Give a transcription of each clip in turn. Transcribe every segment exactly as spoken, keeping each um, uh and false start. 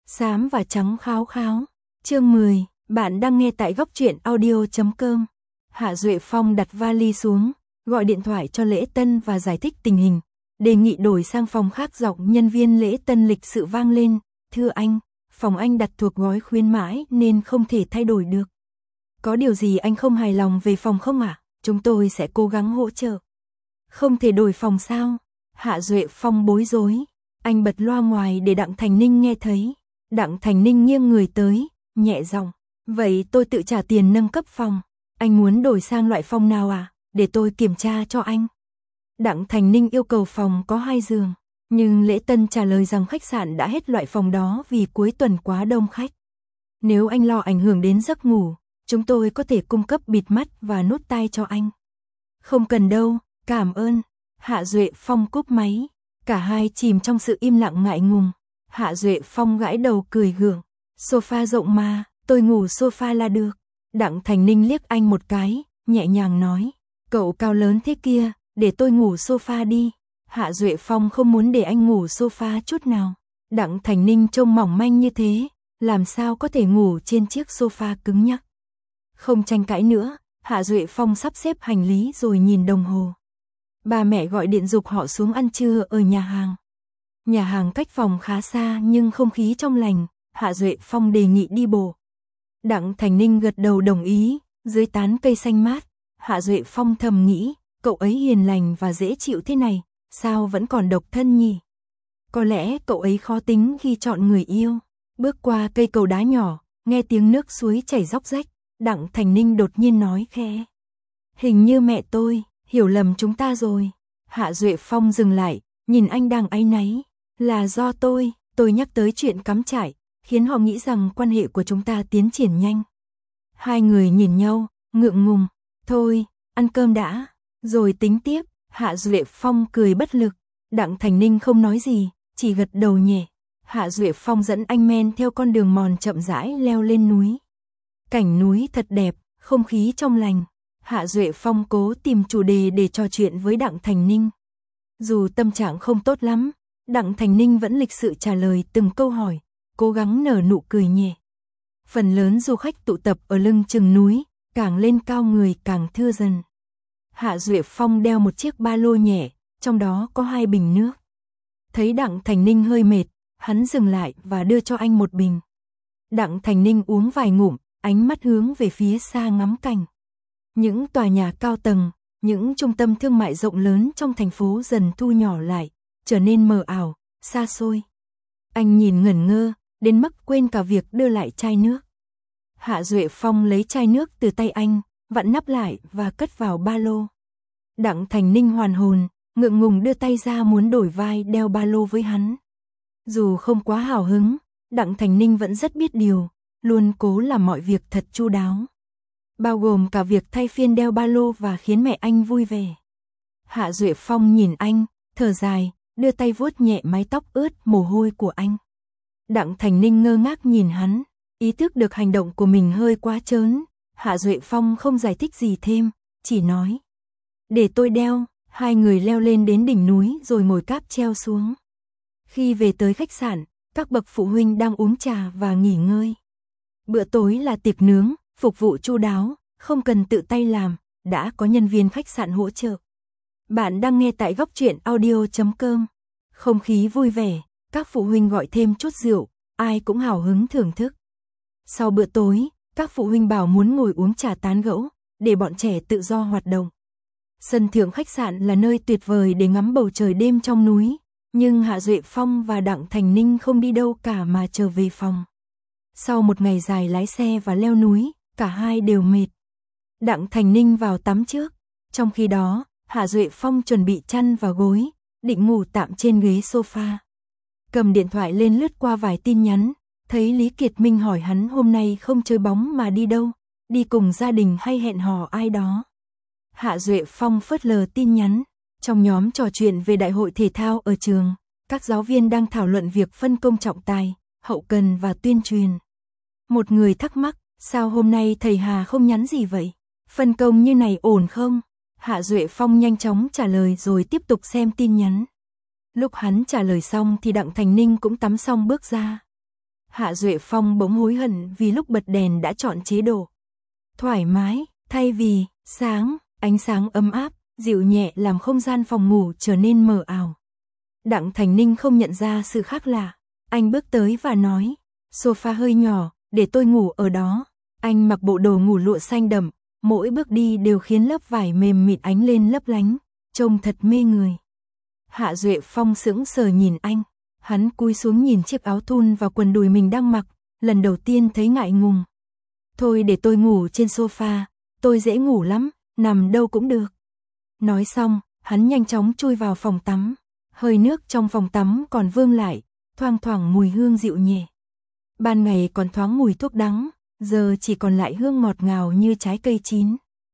Xám và trắng kháo kháo. Chương mười, bạn đang nghe tại góc truyện audio chấm com. Hạ Duệ Phong đặt vali xuống, gọi điện thoại cho Lễ Tân và giải thích tình hình, đề nghị đổi sang phòng khác. Giọng nhân viên Lễ Tân lịch sự vang lên, "Thưa anh, phòng anh đặt thuộc gói khuyến mãi nên không thể thay đổi được. Có điều gì anh không hài lòng về phòng không ạ? Chúng tôi sẽ cố gắng hỗ trợ." "Không thể đổi phòng sao?" Hạ Duệ Phong bối rối. Anh bật loa ngoài để Đặng Thành Ninh nghe thấy. Đặng Thành Ninh nghiêng người tới, nhẹ giọng, "Vậy tôi tự trả tiền nâng cấp phòng. Anh muốn đổi sang loại phòng nào à? Để tôi kiểm tra cho anh." Đặng Thành Ninh yêu cầu phòng có hai giường, nhưng Lễ Tân trả lời rằng khách sạn đã hết loại phòng đó vì cuối tuần quá đông khách. "Nếu anh lo ảnh hưởng đến giấc ngủ, chúng tôi có thể cung cấp bịt mắt và nút tai cho anh." "Không cần đâu, cảm ơn." Hạ Duệ Phong cúp máy. Cả hai chìm trong sự im lặng ngại ngùng. Hạ Duệ Phong gãi đầu cười gượng, "Sofa rộng mà, tôi ngủ sofa là được." Đặng Thành Ninh liếc anh một cái, nhẹ nhàng nói, "Cậu cao lớn thế kia, để tôi ngủ sofa đi." Hạ Duệ Phong không muốn để anh ngủ sofa chút nào. Đặng Thành Ninh trông mỏng manh như thế, làm sao có thể ngủ trên chiếc sofa cứng nhắc. Không tranh cãi nữa, Hạ Duệ Phong sắp xếp hành lý rồi nhìn đồng hồ. Ba mẹ gọi điện giục họ xuống ăn trưa ở nhà hàng. Nhà hàng cách phòng khá xa nhưng không khí trong lành, Hạ Duệ Phong đề nghị đi bộ. Đặng Thành Ninh gật đầu đồng ý, dưới tán cây xanh mát, Hạ Duệ Phong thầm nghĩ, cậu ấy hiền lành và dễ chịu thế này, sao vẫn còn độc thân nhỉ? Có lẽ cậu ấy khó tính khi chọn người yêu. Bước qua cây cầu đá nhỏ, nghe tiếng nước suối chảy róc rách, Đặng Thành Ninh đột nhiên nói khẽ, "Hình như mẹ tôi hiểu lầm chúng ta rồi." Hạ Duệ Phong dừng lại, nhìn anh đang áy náy. "Là do tôi, tôi nhắc tới chuyện cắm trại, khiến họ nghĩ rằng quan hệ của chúng ta tiến triển nhanh." Hai người nhìn nhau, ngượng ngùng. "Thôi, ăn cơm đã, rồi tính tiếp." Hạ Duệ Phong cười bất lực. Đặng Thành Ninh không nói gì, chỉ gật đầu nhẹ. Hạ Duệ Phong dẫn anh men theo con đường mòn chậm rãi leo lên núi. Cảnh núi thật đẹp, không khí trong lành. Hạ Duệ Phong cố tìm chủ đề để trò chuyện với Đặng Thành Ninh. Dù tâm trạng không tốt lắm, Đặng Thành Ninh vẫn lịch sự trả lời từng câu hỏi, cố gắng nở nụ cười nhẹ. Phần lớn du khách tụ tập ở lưng chừng núi, càng lên cao người càng thưa dần. Hạ Duệ Phong đeo một chiếc ba lô nhẹ, trong đó có hai bình nước. Thấy Đặng Thành Ninh hơi mệt, hắn dừng lại và đưa cho anh một bình. Đặng Thành Ninh uống vài ngụm, ánh mắt hướng về phía xa ngắm cảnh. Những tòa nhà cao tầng, những trung tâm thương mại rộng lớn trong thành phố dần thu nhỏ lại, trở nên mờ ảo, xa xôi. Anh nhìn ngẩn ngơ, đến mức quên cả việc đưa lại chai nước. Hạ Duệ Phong lấy chai nước từ tay anh, vặn nắp lại và cất vào ba lô. Đặng Thành Ninh hoàn hồn, ngượng ngùng đưa tay ra muốn đổi vai đeo ba lô với hắn. Dù không quá hào hứng, Đặng Thành Ninh vẫn rất biết điều, luôn cố làm mọi việc thật chu đáo. Bao gồm cả việc thay phiên đeo ba lô và khiến mẹ anh vui vẻ. Hạ Duệ Phong nhìn anh, thở dài, đưa tay vuốt nhẹ mái tóc ướt mồ hôi của anh. Đặng Thành Ninh ngơ ngác nhìn hắn, ý thức được hành động của mình hơi quá trớn. Hạ Duệ Phong không giải thích gì thêm, chỉ nói, "Để tôi đeo." Hai người leo lên đến đỉnh núi rồi ngồi cáp treo xuống. Khi về tới khách sạn, các bậc phụ huynh đang uống trà và nghỉ ngơi. Bữa tối là tiệc nướng, phục vụ chu đáo, không cần tự tay làm, đã có nhân viên khách sạn hỗ trợ. Bạn đang nghe tại góc truyện audio chấm com. Không khí vui vẻ, các phụ huynh gọi thêm chút rượu, ai cũng hào hứng thưởng thức. Sau bữa tối, các phụ huynh bảo muốn ngồi uống trà tán gẫu, để bọn trẻ tự do hoạt động. Sân thượng khách sạn là nơi tuyệt vời để ngắm bầu trời đêm trong núi, nhưng Hạ Duệ Phong và Đặng Thành Ninh không đi đâu cả mà trở về phòng. Sau một ngày dài lái xe và leo núi, cả hai đều mệt. Đặng Thành Ninh vào tắm trước, trong khi đó, Hạ Duệ Phong chuẩn bị chăn và gối, định ngủ tạm trên ghế sofa. Cầm điện thoại lên lướt qua vài tin nhắn, thấy Lý Kiệt Minh hỏi hắn hôm nay không chơi bóng mà đi đâu, đi cùng gia đình hay hẹn hò ai đó. Hạ Duệ Phong phớt lờ tin nhắn. Trong nhóm trò chuyện về đại hội thể thao ở trường, các giáo viên đang thảo luận việc phân công trọng tài, hậu cần và tuyên truyền. Một người thắc mắc, sao hôm nay thầy Hà không nhắn gì vậy? Phân công như này ổn không? Hạ Duệ Phong nhanh chóng trả lời rồi tiếp tục xem tin nhắn. Lúc hắn trả lời xong thì Đặng Thành Ninh cũng tắm xong bước ra. Hạ Duệ Phong bỗng hối hận vì lúc bật đèn đã chọn chế độ thoải mái, thay vì sáng, ánh sáng ấm áp, dịu nhẹ làm không gian phòng ngủ trở nên mờ ảo. Đặng Thành Ninh không nhận ra sự khác lạ. Anh bước tới và nói, sofa hơi nhỏ, để tôi ngủ ở đó. Anh mặc bộ đồ ngủ lụa xanh đậm, mỗi bước đi đều khiến lớp vải mềm mịn ánh lên lấp lánh, trông thật mê người. Hạ Duệ Phong sững sờ nhìn anh, hắn cúi xuống nhìn chiếc áo thun và quần đùi mình đang mặc, lần đầu tiên thấy ngại ngùng. Thôi để tôi ngủ trên sofa, tôi dễ ngủ lắm, nằm đâu cũng được. Nói xong, hắn nhanh chóng chui vào phòng tắm, hơi nước trong phòng tắm còn vương lại, thoang thoảng mùi hương dịu nhẹ. Ban ngày còn thoáng mùi thuốc đắng, giờ chỉ còn lại hương ngọt ngào như trái cây chín.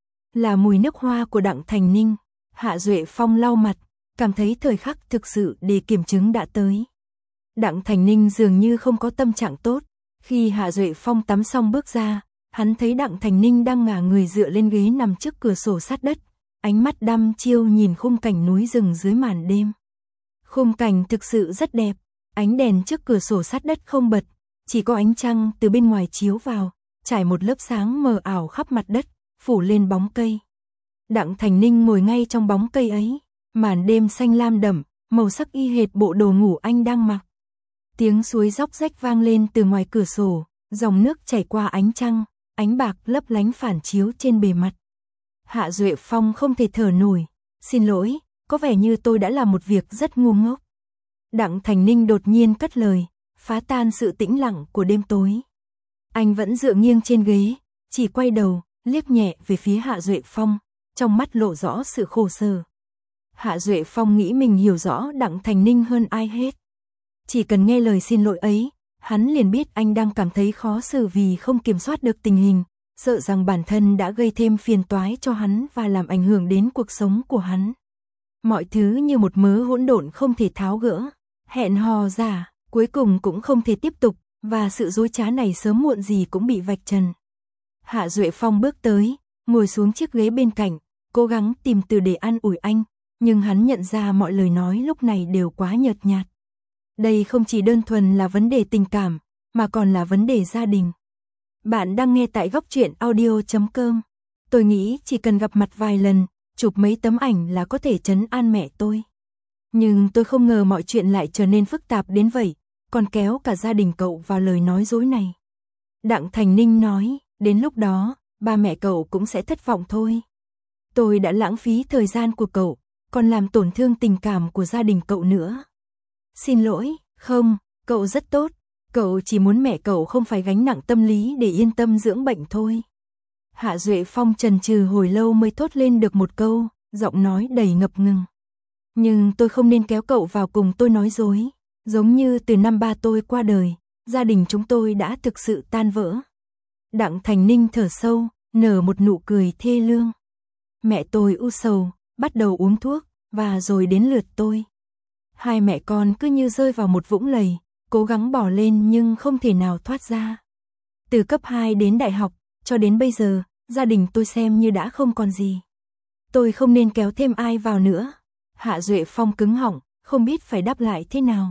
Là mùi nước hoa của Đặng Thành Ninh. Hạ Duệ Phong lau mặt, cảm thấy thời khắc thực sự để kiểm chứng đã tới. Đặng Thành Ninh dường như không có tâm trạng tốt. Khi Hạ Duệ Phong tắm xong bước ra, hắn thấy Đặng Thành Ninh đang ngả người dựa lên ghế nằm trước cửa sổ sát đất, ánh mắt đăm chiêu nhìn khung cảnh núi rừng dưới màn đêm. Khung cảnh thực sự rất đẹp, ánh đèn trước cửa sổ sát đất không bật, chỉ có ánh trăng từ bên ngoài chiếu vào, trải một lớp sáng mờ ảo khắp mặt đất, phủ lên bóng cây. Đặng Thành Ninh ngồi ngay trong bóng cây ấy, màn đêm xanh lam đậm, màu sắc y hệt bộ đồ ngủ anh đang mặc. Tiếng suối róc rách vang lên từ ngoài cửa sổ, dòng nước chảy qua ánh trăng, ánh bạc lấp lánh phản chiếu trên bề mặt. Hạ Duệ Phong không thể thở nổi, xin lỗi, có vẻ như tôi đã làm một việc rất ngu ngốc. Đặng Thành Ninh đột nhiên cất lời, phá tan sự tĩnh lặng của đêm tối. Anh vẫn dựa nghiêng trên ghế, chỉ quay đầu, liếc nhẹ về phía Hạ Duệ Phong, trong mắt lộ rõ sự khổ sở. Hạ Duệ Phong nghĩ mình hiểu rõ Đặng Thành Ninh hơn ai hết. Chỉ cần nghe lời xin lỗi ấy, hắn liền biết anh đang cảm thấy khó xử vì không kiểm soát được tình hình, sợ rằng bản thân đã gây thêm phiền toái cho hắn và làm ảnh hưởng đến cuộc sống của hắn. Mọi thứ như một mớ hỗn độn không thể tháo gỡ, hẹn hò giả, cuối cùng cũng không thể tiếp tục, và sự dối trá này sớm muộn gì cũng bị vạch trần. Hạ Duệ Phong bước tới, ngồi xuống chiếc ghế bên cạnh, cố gắng tìm từ để an ủi anh, nhưng hắn nhận ra mọi lời nói lúc này đều quá nhợt nhạt. Đây không chỉ đơn thuần là vấn đề tình cảm, mà còn là vấn đề gia đình. Bạn đang nghe tại góc truyện audio chấm com. Tôi nghĩ chỉ cần gặp mặt vài lần, chụp mấy tấm ảnh là có thể trấn an mẹ tôi. Nhưng tôi không ngờ mọi chuyện lại trở nên phức tạp đến vậy, còn kéo cả gia đình cậu vào lời nói dối này. Đặng Thành Ninh nói, đến lúc đó, ba mẹ cậu cũng sẽ thất vọng thôi. Tôi đã lãng phí thời gian của cậu, còn làm tổn thương tình cảm của gia đình cậu nữa. Xin lỗi, không, cậu rất tốt, cậu chỉ muốn mẹ cậu không phải gánh nặng tâm lý để yên tâm dưỡng bệnh thôi. Hạ Duệ Phong chần chừ hồi lâu mới thốt lên được một câu, giọng nói đầy ngập ngừng. Nhưng tôi không nên kéo cậu vào cùng tôi nói dối, giống như từ năm ba tôi qua đời, gia đình chúng tôi đã thực sự tan vỡ. Đặng Thành Ninh thở sâu, nở một nụ cười thê lương. Mẹ tôi u sầu, bắt đầu uống thuốc, và rồi đến lượt tôi. Hai mẹ con cứ như rơi vào một vũng lầy, cố gắng bỏ lên nhưng không thể nào thoát ra. Từ cấp hai đến đại học, cho đến bây giờ, gia đình tôi xem như đã không còn gì. Tôi không nên kéo thêm ai vào nữa. Hạ Duệ Phong cứng họng, không biết phải đáp lại thế nào.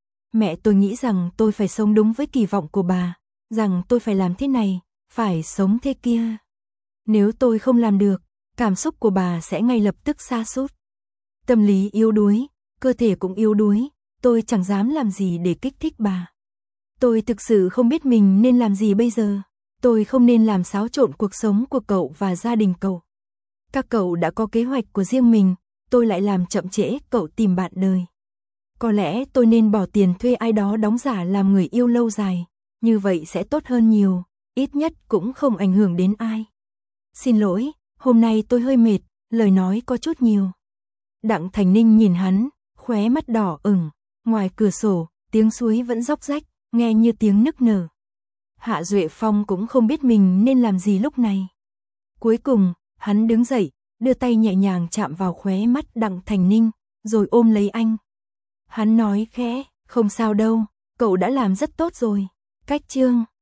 Mẹ tôi nghĩ rằng tôi phải sống đúng với kỳ vọng của bà, rằng tôi phải làm thế này, phải sống thế kia. Nếu tôi không làm được, cảm xúc của bà sẽ ngay lập tức sa sút. Tâm lý yếu đuối, cơ thể cũng yếu đuối, tôi chẳng dám làm gì để kích thích bà. Tôi thực sự không biết mình nên làm gì bây giờ. Tôi không nên làm xáo trộn cuộc sống của cậu và gia đình cậu. Các cậu đã có kế hoạch của riêng mình, tôi lại làm chậm trễ cậu tìm bạn đời. Có lẽ tôi nên bỏ tiền thuê ai đó đóng giả làm người yêu lâu dài, như vậy sẽ tốt hơn nhiều, ít nhất cũng không ảnh hưởng đến ai. Xin lỗi, hôm nay tôi hơi mệt, lời nói có chút nhiều. Đặng Thành Ninh nhìn hắn, khóe mắt đỏ ửng, ngoài cửa sổ, tiếng suối vẫn róc rách, nghe như tiếng nức nở. Hạ Duệ Phong cũng không biết mình nên làm gì lúc này. Cuối cùng, hắn đứng dậy, đưa tay nhẹ nhàng chạm vào khóe mắt Đặng Thành Ninh, rồi ôm lấy anh. Hắn nói khẽ, không sao đâu, cậu đã làm rất tốt rồi. Cách chương